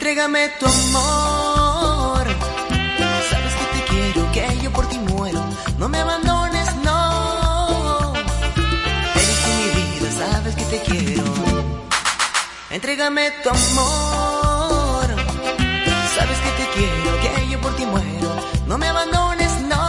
Entrégame tu amor. Sabes que te quiero, que yo por ti muero. No me abandones, no. Eres tú mi vida, sabes que te quiero. Entrégame tu amor. Sabes que te quiero, que yo por ti muero. No me abandones, no.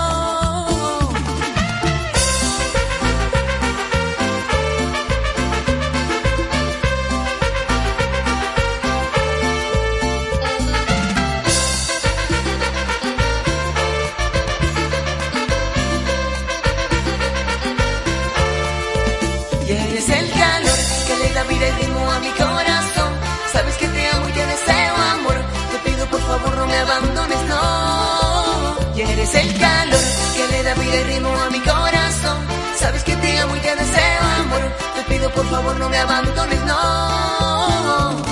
Y eres el calor que le da vida y ritmo a mi corazón. Sabes que te amo y te deseo amor. Te pido por favor no me abandones, no. Y eres el calor que le da vida y ritmo a mi corazón. Sabes que te amo y te deseo amor. Te pido por favor no me abandones, no.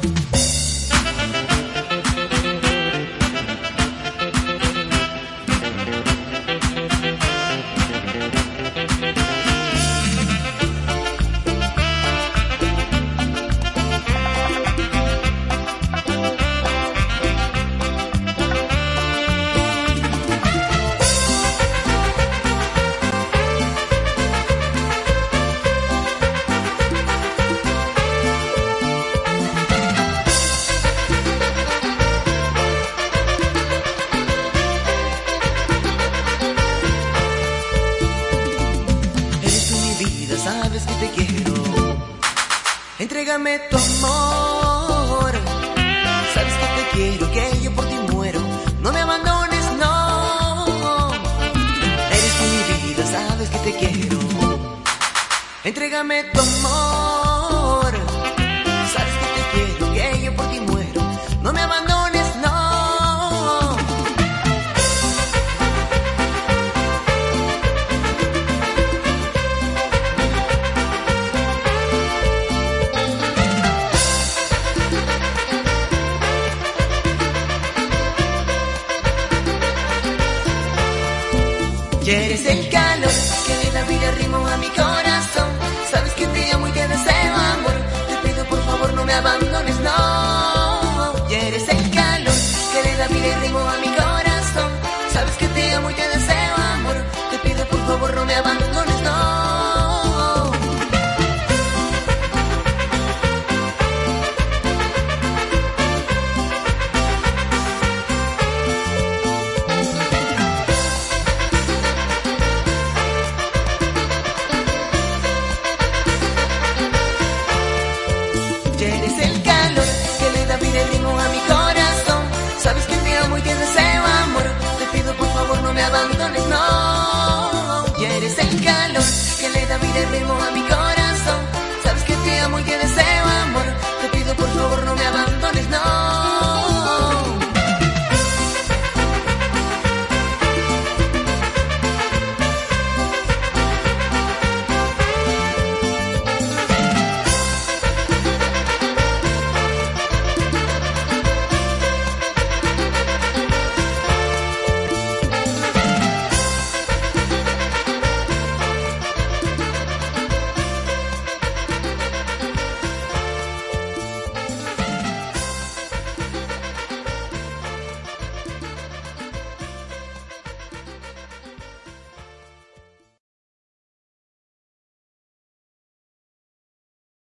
Sabes que te quiero. Entrégame tu amor. Sabes que te quiero, que yo por ti muero. No me abandones, no. Eres tú mi vida, sabes que te quiero. Entrégame tu amor. Sabes que te quiero, que yo por ti muero. No me abandones, no. Y eres el